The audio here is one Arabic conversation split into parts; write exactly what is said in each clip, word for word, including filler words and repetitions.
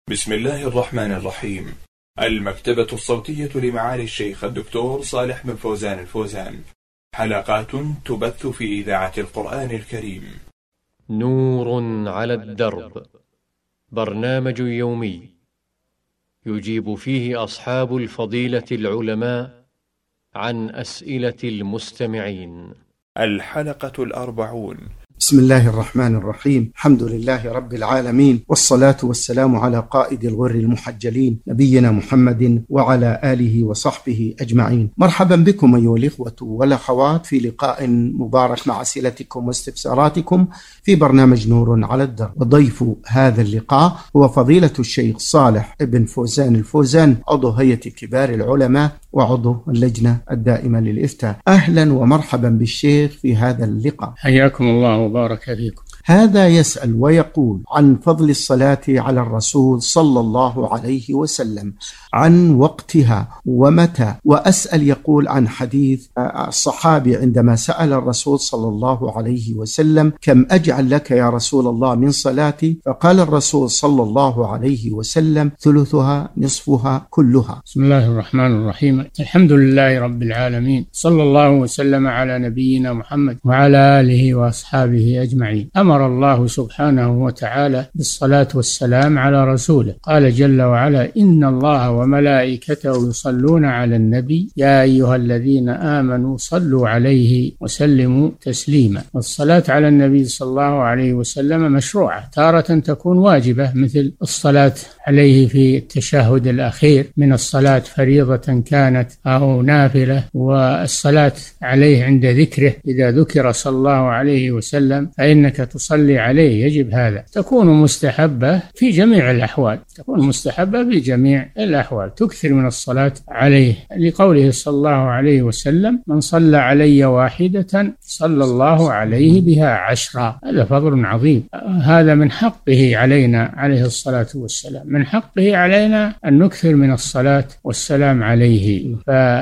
بسم الله الرحمن الرحيم. المكتبة الصوتية لمعالي الشيخ الدكتور صالح بن فوزان الفوزان، حلقات تبث في إذاعة القرآن الكريم. نور على الدرب، برنامج يومي يجيب فيه أصحاب الفضيلة العلماء عن أسئلة المستمعين. الحلقة الأربعون. بسم الله الرحمن الرحيم. الحمد لله رب العالمين، والصلاة والسلام على قائد الغر المحجلين نبينا محمد وعلى آله وصحبه أجمعين. مرحبا بكم أيها الإخوة والأخوات في لقاء مبارك مع أسئلتكم واستفساراتكم في برنامج نور على الدرب. وضيف هذا اللقاء هو فضيلة الشيخ صالح بن فوزان الفوزان، عضو هيئة كبار العلماء وعضو اللجنة الدائمة للإفتاء. أهلا ومرحبا بالشيخ في هذا اللقاء. حياكم الله وبارك فيكم. هذا يسأل ويقول عن فضل الصلاة على الرسول صلى الله عليه وسلم، عن وقتها ومتى، وأسأل يقول عن حديث الصحابي عندما سأل الرسول صلى الله عليه وسلم: كم أجعل لك يا رسول الله من صلاتي؟ فقال الرسول صلى الله عليه وسلم: ثلثها، نصفها، كلها. بسم الله الرحمن الرحيم. الحمد لله رب العالمين، صلى الله وسلم على نبينا محمد وعلى آله وأصحابه أجمعين. أمر الله سبحانه وتعالى بالصلاة والسلام على رسوله، قال جل وعلا: إن الله وملائكته يصلون على النبي يا أيها الذين آمنوا صلوا عليه وسلموا تسليما. والصلاة على النبي صلى الله عليه وسلم مشروعة، تارة تكون واجبة مثل الصلاة عليه في التشهد الأخير من الصلاة، فريضة كانت أو نافلة، والصلاة عليه عند ذكره إذا ذكر صلى الله عليه وسلم فإنك تصلي عليه، يجب هذا. تكون مستحبة في جميع الأحوال، تكون مستحبة في جميع الأحوال، تكثر من الصلاة عليه، لقوله صلى الله عليه وسلم: من صلى علي واحدة صلى الله عليه بها عشرا. هذا فضل عظيم، هذا من حقه علينا عليه الصلاة والسلام، من حقه علينا أن نكثر من الصلاة والسلام عليه.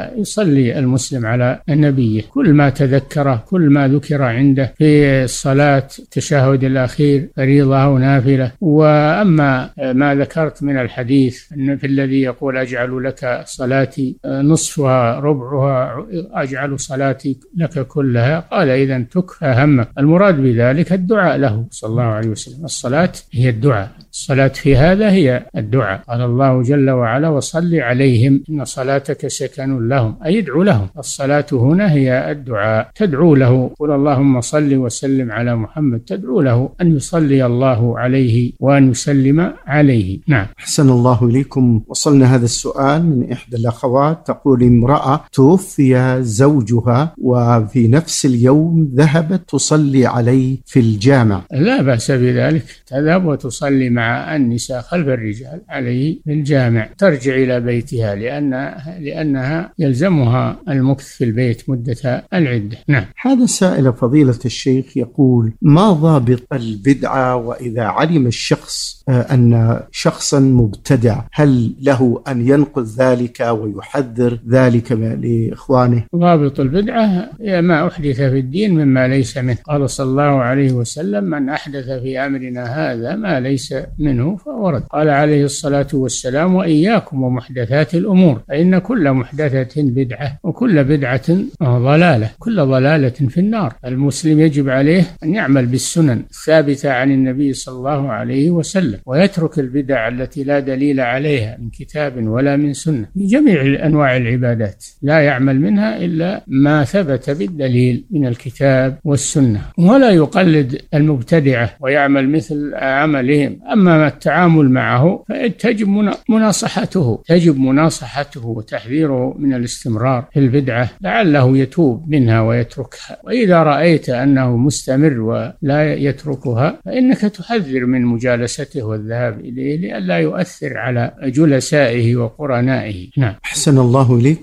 فيصلي المسلم على نبيه كل ما تذكره، كل ما ذكر عنده في الصلاة، التشهد الأخير، فريضة أو نافلة. وأما ما ذكرت من الحديث أن في الذي يقول: أجعل لك صلاتي نصفها ربعها، أجعل صلاتي لك كلها، قال: إذن تكفى همك. المراد بذلك الدعاء له صلى الله عليه وسلم. الصلاة هي الدعاء، الصلاة في هذا هي الدعاء. قال الله جل وعلا: وصل عليهم إن صلاتك سكن لهم، أي ادعو لهم. الصلاة هنا هي الدعاء، تدعو له، قل اللهم صل وسلم على محمد، تدعو له أن يصلي الله عليه وأن يسلم عليه. نعم. أحسن الله إليكم. وصلنا هذا السؤال من إحدى الأخوات، تقول: امرأة توفي زوجها وفي نفس اليوم ذهبت تصلي عليه في الجامع، لا بأس بذلك، تذهب وتصلي مع النساء خلف الرجال عليه في الجامع، ترجع إلى بيتها لأن لأنها يلزمها المكث في البيت مدة العدة. نعم. هذا سائل فضيلة الشيخ يقول: ما ضابط البدعة؟ وإذا علم الشخص أن شخصا مبتدع هل له أن ينقل ذلك ويحذر ذلك لإخوانه؟ ضابط البدعة هي ما أحدث في الدين مما ليس منه. قال صلى الله عليه وسلم: من أحدث في أمرنا هذا ما ليس منه فهو رد. قال عليه الصلاة والسلام: وإياكم ومحدثات الأمور فإن كل محدثة بدعة وكل بدعة ضلالة، كل ضلالة في النار. المسلم يجب عليه أن يعمل بالسنن الثابتة عن النبي صلى الله عليه وسلم، ويترك البدع التي لا دليل عليها من كتاب ولا من سنة في جميع أنواع العبادات، لا يعمل منها إلا ما ثبت بالدليل من الكتاب والسنة، ولا يقلد المبتدعة ويعمل مثل عملهم. أما التعامل معه فتجب مناصحته، تجب مناصحته وتحذيره من الاستمرار في البدعة لعله يتوب منها ويتركها. وإذا رأيت أنه مستمر ولا يتركها فإنك تحذر من مجالسته والذهاب إليه لئلا يؤثر على جلسائه وقرنائه. نعم. أحسن الله إليكم.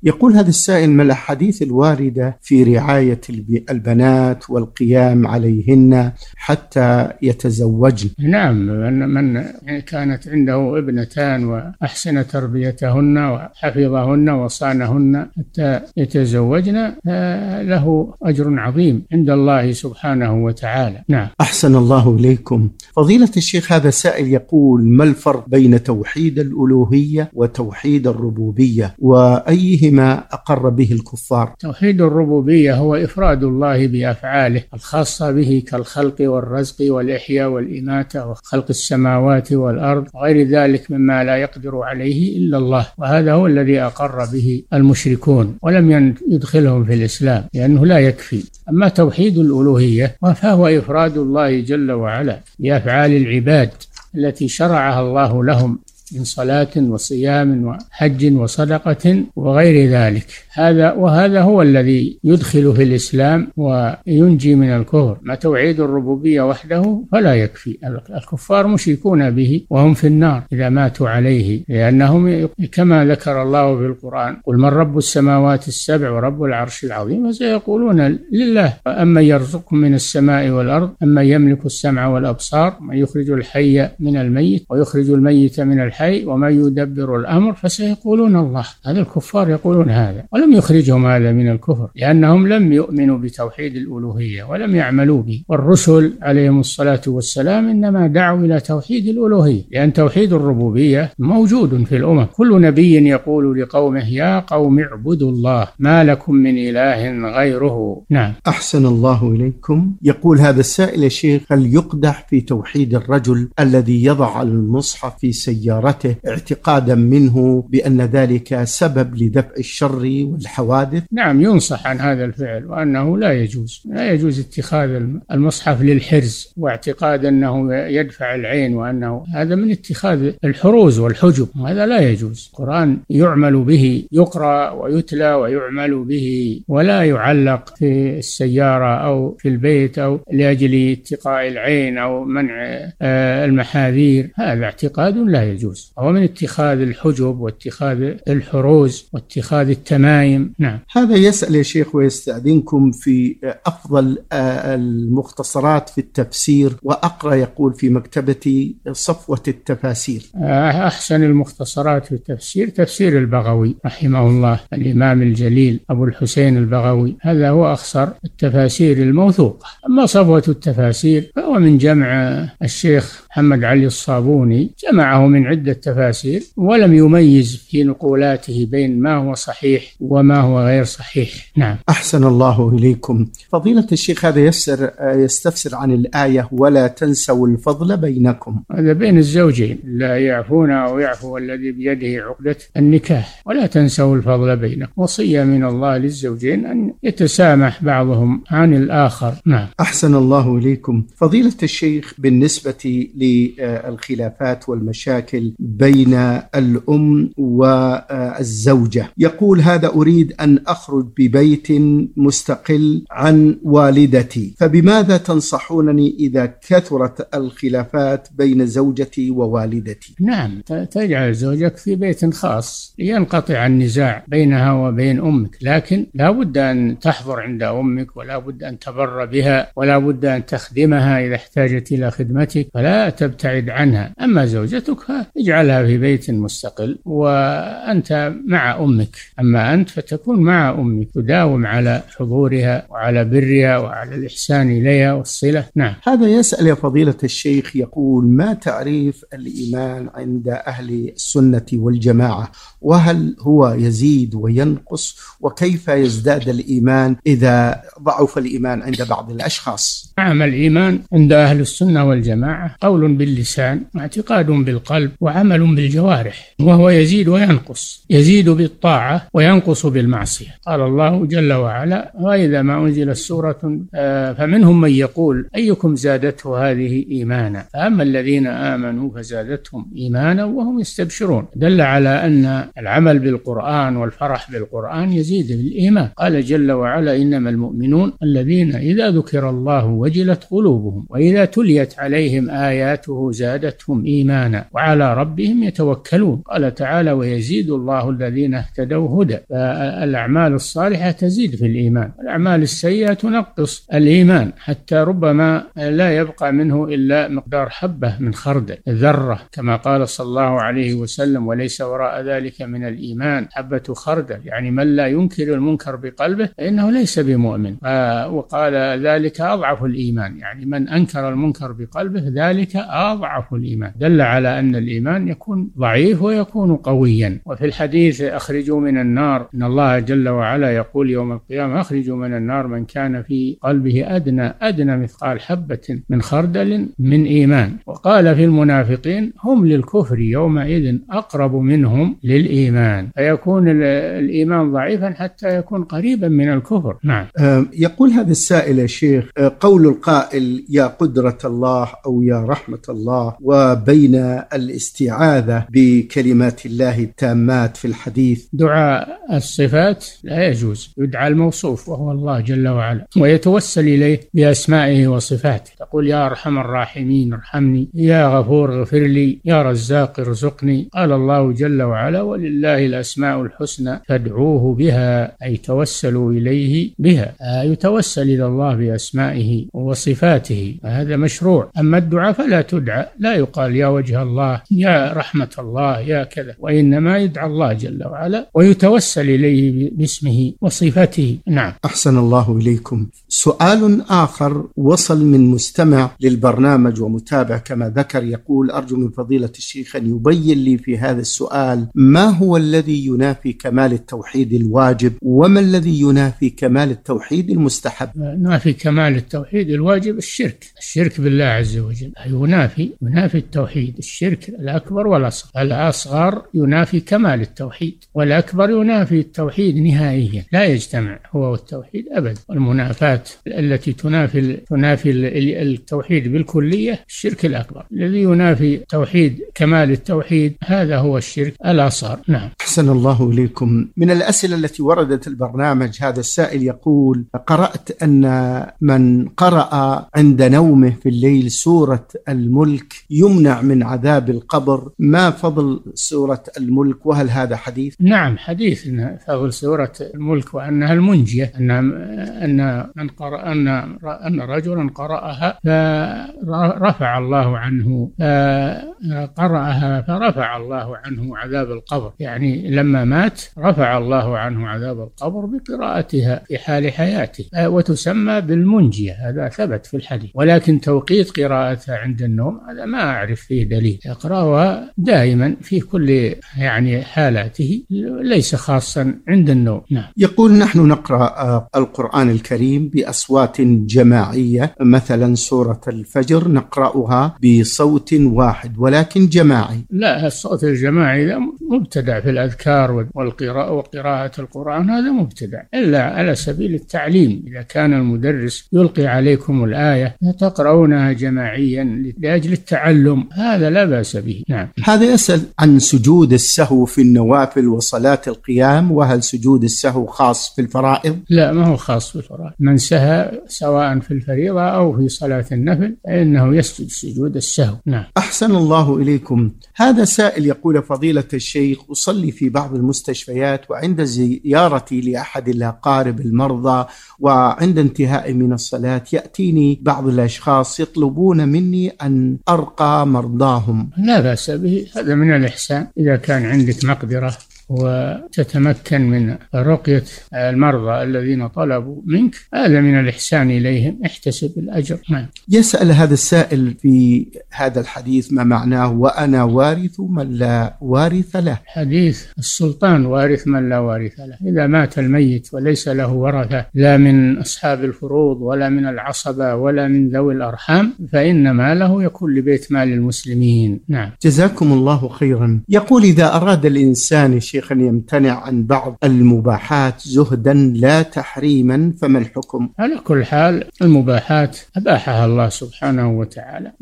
يقول هذا السائل: ما الأحاديث الواردة في رعاية البنات والقيام عليهن حتى يتزوجن؟ نعم، من كانت عنده ابنتان وأحسن تربيتهن وحفظهن وصانهن حتى يتزوجن له أجر عظيم عند الله سبحانه وتعالى. نعم. أحسن الله إليكم. فضيلة الشيخ، هذا سائل يقول: ما الفرق بين توحيد الألوهية وتوحيد الربوبية، وأيهما أقر به الكفار؟ توحيد الربوبية هو إفراد الله بأفعاله الخاصة به كالخلق والرزق والإحياء والإماتة وخلق السماوات والأرض وغير ذلك مما لا يقدر عليه إلا الله، وهذا هو الذي أقر به المشركون ولم يدخلهم في الإسلام لأنه لا يكفي. أما توحيد الألوهية فهو إفراد الله جل وعلا بأفعال العباد التي شرعها الله لهم من صلاة وصيام وحج وصدقة وغير ذلك. هذا وهذا هو الذي يدخل في الإسلام وينجي من الكفر. ما توحيد الربوبية وحده فلا يكفي، الكفار مشركون به وهم في النار إذا ماتوا عليه، لأنهم كما ذكر الله في القرآن: قل من رب السماوات السبع ورب العرش العظيم، فسيقولون لله. أما يرزقكم من السماء والأرض، أما يملك السمع والأبصار، من يخرج الحي من الميت ويخرج الميت من الحي وما يدبر الأمر، فسيقولون الله. هذا الكفار يقولون هذا، ولم يخرجهم هذا من الكفر لأنهم لم يؤمنوا بتوحيد الألوهية ولم يعملوا به. والرسل عليهم الصلاة والسلام إنما دعوا إلى توحيد الألوهية، لأن توحيد الربوبية موجود في الأمم. كل نبي يقول لقومه: يا قوم اعبدوا الله ما لكم من إله غيره. نعم. أحسن الله إليكم. يقول هذا السائل: يا شيخ، هل يقدح في توحيد الرجل الذي يضع المصحف في سيارته اعتقادا منه بأن ذلك سبب لدفع الشر والحوادث؟ نعم، ينصح عن هذا الفعل، وأنه لا يجوز لا يجوز اتخاذ المصحف للحرز واعتقاد أنه يدفع العين، وأنه هذا من اتخاذ الحروز والحجب، هذا لا يجوز. القرآن يعمل به، يقرأ ويتلى ويعمل به، ولا يعلق في السيارة أو في البيت أو لأجل اتقاء العين أو منع المحاذير. هذا اعتقاد لا يجوز، هو من اتخاذ الحجب واتخاذ الحروز واتخاذ التمايم. نعم. هذا يسأل يا شيخ ويستأذنكم في أفضل المختصرات في التفسير، وأقرأ يقول في مكتبتي صفوة التفاسير. أحسن المختصرات في التفسير تفسير البغوي رحمه الله، الإمام الجليل أبو الحسين البغوي، هذا هو أخصر التفاسير الموثوقة. أما صفوة التفاسير فهو من جمع الشيخ محمد علي الصابوني، جمعه من عدة تفاسير ولم يميز في نقولاته بين ما هو صحيح وما هو غير صحيح. نعم. أحسن الله إليكم. فضيلة الشيخ، هذا يسر يستفسر عن الآية: ولا تنسوا الفضل بينكم. هذا بين الزوجين، لا يعفون أو يعفو الذي بيده عقدة النكاح. ولا تنسوا الفضل بينكم، وصية من الله للزوجين أن يتسامح بعضهم عن الآخر. نعم. أحسن الله إليكم. فضيلة الشيخ، بالنسبة للخلافات والمشاكل بين الأم والزوجة، يقول هذا: أريد أن أخرج ببيت مستقل عن والدتي، فبماذا تنصحونني إذا كثرت الخلافات بين زوجتي ووالدتي؟ نعم، تجعل زوجك في بيت خاص لينقطع النزاع بينها وبين أمك، لكن لا بد أن تحضر عند أمك، ولا بد أن تبر بها، ولا بد أن تخدمها إذا احتاجت إلى خدمتك، فلا تبتعد عنها. أما زوجتك اجعلها في بيت مستقل وأنت مع أمك، أما أنت فتكون مع أمك، تداوم على حضورها وعلى برها وعلى الإحسان إليها والصلة. نعم. هذا يسأل يا فضيلة الشيخ، يقول: ما تعريف الإيمان عند أهل السنة والجماعة، وهل هو يزيد وينقص، وكيف يزداد الإيمان إذا ضعف الإيمان عند بعض الأشخاص؟ نعم، الإيمان عند أهل السنة والجماعة قول باللسان واعتقاد بالقلب وعمل بالجوارح، وهو يزيد وينقص، يزيد بالطاعة وينقص بالمعصية. قال الله جل وعلا: وإذا ما أنزلت سورة فمنهم من يقول أيكم زادته هذه إيمانا، فأما الذين آمنوا فزادتهم إيمانا وهم يستبشرون. دل على أن العمل بالقرآن والفرح بالقرآن يزيد بالإيمان. قال جل وعلا: إنما المؤمنون الذين إذا ذكر الله وجلت قلوبهم وإذا تليت عليهم آياته زادتهم إيمانا وعلى ربهم يتوكلون. قال تعالى: ويزيد الله الذين اهتدوا هدى. فالأعمال الصالحة تزيد في الإيمان، الأعمال السيئة تنقص الإيمان حتى ربما لا يبقى منه إلا مقدار حبة من خردل، ذرة، كما قال صلى الله عليه وسلم: وليس وراء ذلك من الإيمان حبة خردل، يعني من لا ينكر المنكر بقلبه فإنه ليس بمؤمن. وقال: ذلك أضعف الإيمان، يعني من أنكر المنكر بقلبه ذلك أضعف الإيمان، دل على أن الإيمان يكون ضعيف ويكون قويا. وفي الحديث: أخرجوا من النار، إن الله جل وعلا يقول يوم القيامة: أخرجوا من النار من كان في قلبه أدنى أدنى مثقال حبة من خردل من إيمان. وقال في المنافقين: هم للكفر يومئذ أقرب منهم للإيمان. فيكون الإيمان ضعيفا حتى يكون قريبا من الكفر. نعم. يقول هذا السائل يا شيخ: قول القائل يا قدرة الله أو يا رحمة الله، وبين الاستعاذة بكلمات الله التامات في الحديث. دعاء الصفات لا يجوز، يدعى الموصوف وهو الله جل وعلا، ويتوسل إليه بأسمائه وصفاته. تقول: يا أرحم الراحمين ارحمني، يا غفور اغفر لي، يا رزاق ارزقني. قال الله جل وعلا: ولله الأسماء الحسنى فادعوه بها، أي توسلوا إليه بها. يتوسل إلى الله بأسمائه وصفاته، هذا مشروع. أما الدعاء فلا تدعى، لا يقال يا وجه الله، يا رحمة الله، يا كذا، وإنما يدعى الله جل وعلا ويتوسل إليه باسمه وصفته. نعم. أحسن الله إليكم. سؤال آخر وصل من مستمع للبرنامج ومتابع كما ذكر، يقول: أرجو من فضيلة الشيخ أن يبين لي في هذا السؤال ما هو الذي ينافي كمال التوحيد الواجب، وما الذي ينافي كمال التوحيد المستحب؟ ينافي كمال التوحيد الواجب الشرك، الشرك بالله عز وجل ينافي ينافي التوحيد، الشرك الأكبر والأصغر. الأصغر ينافي كمال التوحيد، والأكبر ينافي التوحيد نهائيا، لا يجتمع هو والتوحيد أبدا. والمنافات التي تنافي تنافي التوحيد بالكلية الشرك الأكبر. الذي ينافي توحيد كمال التوحيد هذا هو الشرك الأصغر. نعم. أحسن الله إليكم. من الأسئلة التي وردت البرنامج هذا السائل يقول: قرأت أن من قرأ عند نومه في الليل سورة الملك يمنع من عذاب القبر، ما فضل سورة الملك، وهل هذا حديث؟ نعم، حديث أن فضل سورة الملك وأنها المنجية، أن أن من قرأ أن أن رجلا قرأها فرفع الله عنه قرأها فرفع الله عنه عذاب القبر، يعني لما مات رفع الله عنه عذاب القبر بقراءتها في حال حياته، وتسمى بالمنجية. هذا ثبت في الحديث، ولكن توقيت قراءتها عند النوم هذا ما أعرف فيه دليل. يقرأها دائما في كل يعني حالاته، ليس خاصا عند النوم. نعم. يقول: نحن نقرأ القرآن الكريم بأصوات جماعية، مثلا سورة الفجر نقرأها بصوت واحد ولكن جماعي. لا، الصوت الجماعي مبتدع في الأذكار والقراءة وقراءة القرآن، هذا مبتدع إلا على سبيل التعليم. إذا كان المدرس يلقي عليكم الآية تقرؤونها جماعيا لأجل التعلم، هذا لا بأس به. نعم. هذا يسأل عن سجود السهو في النوافل وصلاة القيام، وهل سجود السهو خاص في الفرائض؟ لا، ما هو خاص في الفرائض. من سهى سواء في الفريضة أو في صلاة النفل فإنه يسجد سجود السهو. نعم. أحسن الله إليكم. هذا سائل يقول: فضيلة الشيخ، أصلي في بعض المستشفيات، وعند زيارتي لأحد الأقارب المرضى وعند انتهاء من الصلاة يأتيني بعض الأشخاص يطلبون مني أن أرقى مرضاهم. لا بأس به، هذا من الإحسان. إذا كان عندك مقدرة وتتمكن من رقية المرضى الذين طلبوا منك، هذا من الإحسان إليهم، احتسب الأجر. نعم. يسأل هذا السائل في هذا الحديث ما معناه: وأنا وارث من لا وارث له. حديث السلطان وارث من لا وارث له. إذا مات الميت وليس له ورثة لا من أصحاب الفروض ولا من العصبة ولا من ذوي الأرحام، فإن ماله يكون لبيت مال المسلمين. نعم. جزاكم الله خيرا. يقول: إذا أراد الإنسان شيخ شيخ أن يمتنع عن بعض المباحات زهدا لا تحريما، فما الحكم؟ على كل حال المباحات أباحها الله سبحانه وتعالى،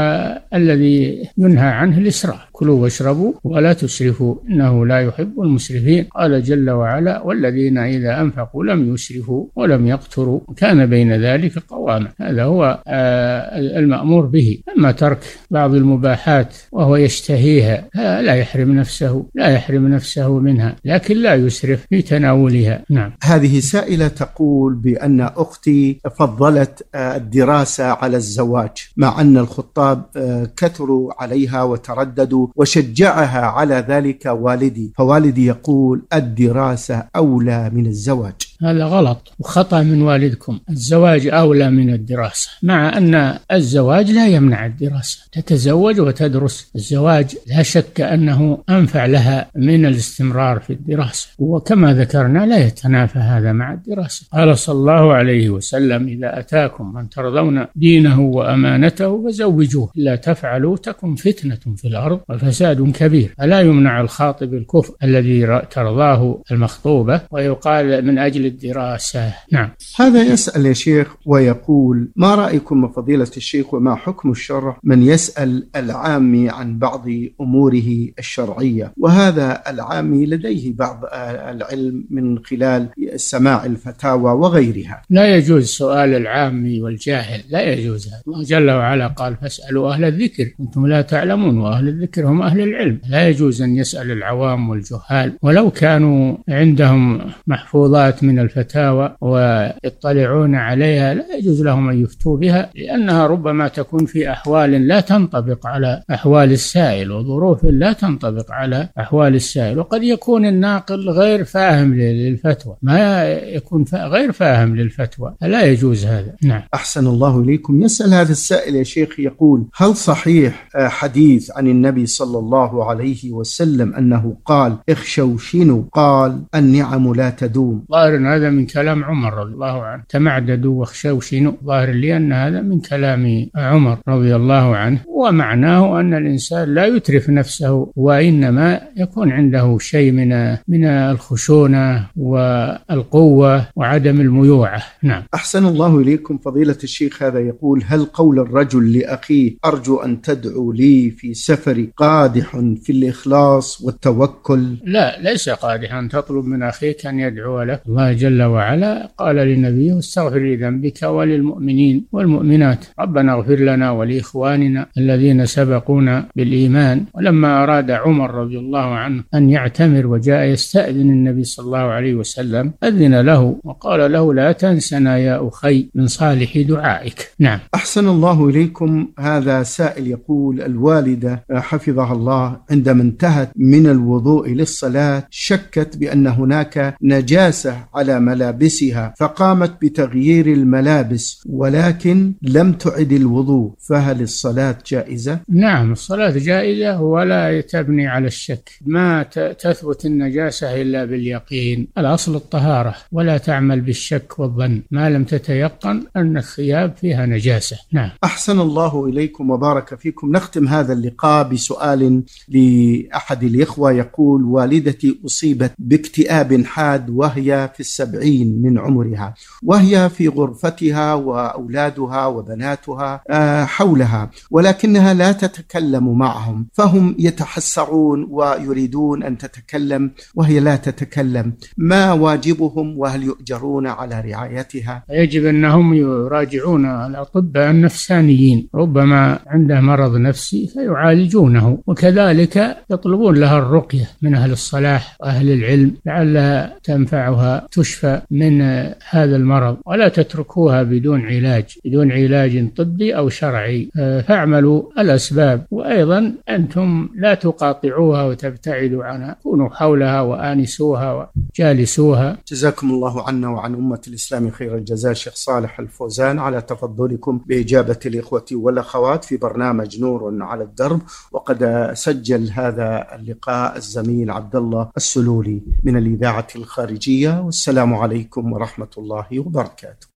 والذي ينهى عنه الإسراف. كلوا واشربوا ولا تسرفوا إنه لا يحب المسرفين. قال جل وعلا: والذين إذا أنفقوا لم يسرفوا ولم يقتروا كان بين ذلك قواما. هذا هو المأمور به. أما ترك بعض المباحات وهو يشتهيها لا يحرم نفسه لا يحرم نفسه منها، لكن لا يسرف في تناولها. نعم. هذه سائلة تقول بأن أختي فضلت الدراسة على الزواج، مع أن الخطاب كثروا عليها وترددوا وشجعها على ذلك والدي، فوالدي يقول الدراسة أولى من الزواج. هذا غلط وخطأ من والدكم. الزواج أولى من الدراسة، مع أن الزواج لا يمنع الدراسة. تتزوج وتدرس. الزواج لا شك أنه أنفع لها من الاستمرار في الدراسة، وكما ذكرنا لا يتنافى هذا مع الدراسة. قال صلى الله عليه وسلم: إذا أتاكم من ترضون دينه وأمانته فزوجوه، إلا تفعلوا تكن فتنة في الأرض وفساد كبير. فلا يمنع الخاطب الكفء الذي ترضاه المخطوبة ويقال من أجل الدراسة. نعم. هذا يسأل يا شيخ ويقول: ما رأيكم فضيلة الشيخ، وما حكم الشرع من يسأل العامي عن بعض أموره الشرعية، وهذا العامي لديه بعض العلم من خلال سماع الفتاوى وغيرها؟ لا يجوز سؤال العامي والجاهل، لا يجوز. الله جل وعلا قال: فاسألوا أهل الذكر أنتم لا تعلمون، وأهل الذكر هم أهل العلم. لا يجوز أن يسأل العوام والجهال، ولو كانوا عندهم محفوظات من الفتاوى ويطلعون عليها لا يجوز لهم أن يفتوا بها، لأنها ربما تكون في أحوال لا تنطبق على أحوال السائل، وظروف لا تنطبق على أحوال السائل، وقد يكون الناقل غير فاهم للفتوى، ما يكون غير فاهم للفتوى، لا يجوز هذا. نعم. أحسن الله إليكم. يسأل هذا السائل يا شيخ يقول: هل صحيح حديث عن النبي صلى الله عليه وسلم أنه قال اخشوشنوا، قال النعم لا تدوم؟ ظاهر هذا من كلام عمر رضي الله عنه، تمعددوا واخشوشنوا. ظاهر لي أن هذا من كلام عمر رضي الله عنه، ومعناه أن الإنسان لا يترف نفسه، وإنما يكون عنده شيء من من الخشونة والقوة وعدم الميوعة. نعم. أحسن الله إليكم فضيلة الشيخ. هذا يقول: هل قول الرجل لأخيه أرجو أن تدعو لي في سفري قادح في الإخلاص والتوكل؟ لا، ليس قادحا أن تطلب من أخيك أن يدعو لك. الله جل وعلا قال لنبيه: استغفر لذنبك وللمؤمنين والمؤمنات، ربنا اغفر لنا ولإخواننا الذين سبقونا بالإيمان. ولما أراد عمر رضي الله عنه أن يعتمر وجاء يستأذن النبي صلى الله عليه وسلم أذن له وقال له: لا تنسنا يا أخي من صالح دعائك. نعم. أحسن الله إليكم. هذا سائل يقول: الوالدة حفظها الله عندما انتهت من الوضوء للصلاة شكت بأن هناك نجاسة على ملابسها، فقامت بتغيير الملابس ولكن لم تعد الوضوء، فهل الصلاة جائزة؟ نعم، الصلاة جائزة ولا تبني على الشك. ما تثبت النجاسة إلا باليقين. الأصل الطهارة، ولا تعمل بالشك والظن ما لم تتيقن أن الثياب فيها نجاسة. نعم. أحسن الله إليكم وبارك فيكم. نختم هذا اللقاء بسؤال لأحد الإخوة يقول: والدتي أصيبت باكتئاب حاد وهي في السبعين من عمرها، وهي في غرفتها وأولادها وبناتها حولها، ولكنها لا تتكلم معهم، فهم يتحسرون ويريدون أن تتكلم وهي لا تتكلم. ما واجبهم، وهل يؤجرون على رعايتها؟ يجب أنهم يراجعون الأطباء النفسانيين، ربما عنده مرض نفسي فيعالجونه، وكذلك يطلبون لها الرقية من أهل الصلاح وأهل العلم لعلها تنفعها تشفى من هذا المرض، ولا تتركوها بدون علاج بدون علاج طبي أو شرعي. فاعملوا الأسباب، وأيضا أنتم لا تقاطعوها وتبتعدوا عنها، كونوا حولها وآنسوها وجالسوها. جزاكم الله عنا وعن أمة الإسلام خير الجزاء شيخ صالح الفوزان على تفضلكم بإجابة الإخوة والأخوات في برنامج نور على الدرب. وقد سجل هذا اللقاء الزميل عبد الله السلولي من الإذاعة الخارجية. والسلام عليكم ورحمة الله وبركاته.